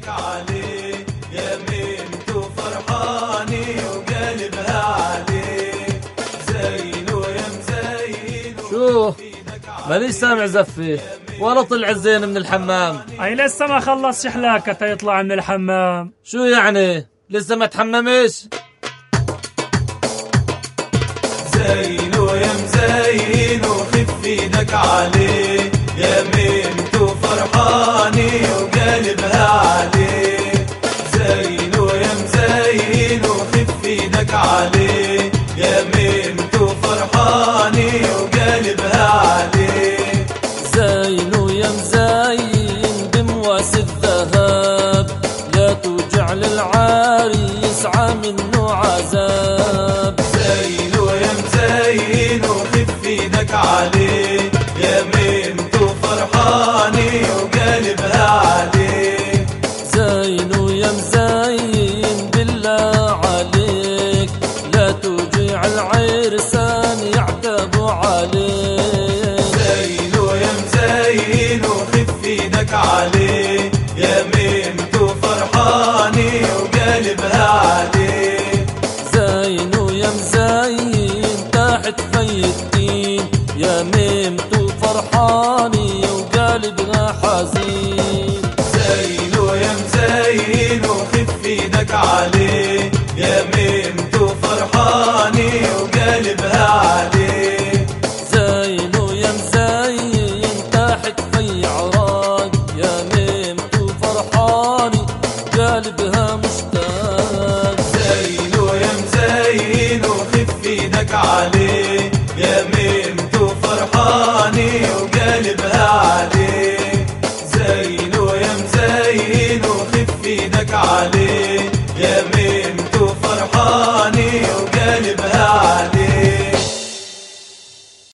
ايدك عليه يا ميمتو فرحاني وقلبها عليه زينو يا مزينو. شو مانيش سامع زفة ولا طلع الزين من الحمام. اي لسه ما خلص شحلاكة تيطلع من الحمام. شو يعني لسه ما تحممش؟ زينو يا مزينو خف ايدك عليه يا ميمتو فرحاني وقلبها عليه زينو يا مزينو خف ايدك عليه يا ميمتو فرحاني وقلبها عليه زينو يا مزين بمواس الذهب لا توجع للعريس منه عذاب. زينو يا مزينو خف ايدك عليه يا ميمتو فرحاني وقلبها عليه زينو يا مزين بالله عليك لا توجع العرسان يعتبوا عليك. زينو يا مزينو خف ايدك عليه يا ميمتو فرحاني وقلبها عليه زينو يا مزين تحت في الدين يا ميمتو فرحاني وقلبها حزين. زينو يا مزينو خف ايدك عليه يا ميمتو فرحاني وقلبها عليه زينو يا مزين تحت في عراق يا ميمتو فرحاني قلبها مشتاق. زينو يا مزينو خف ايدك عليه يا ميمتو فرحاني وقلبها عليه زينو يا مزينو خف ايدك عليه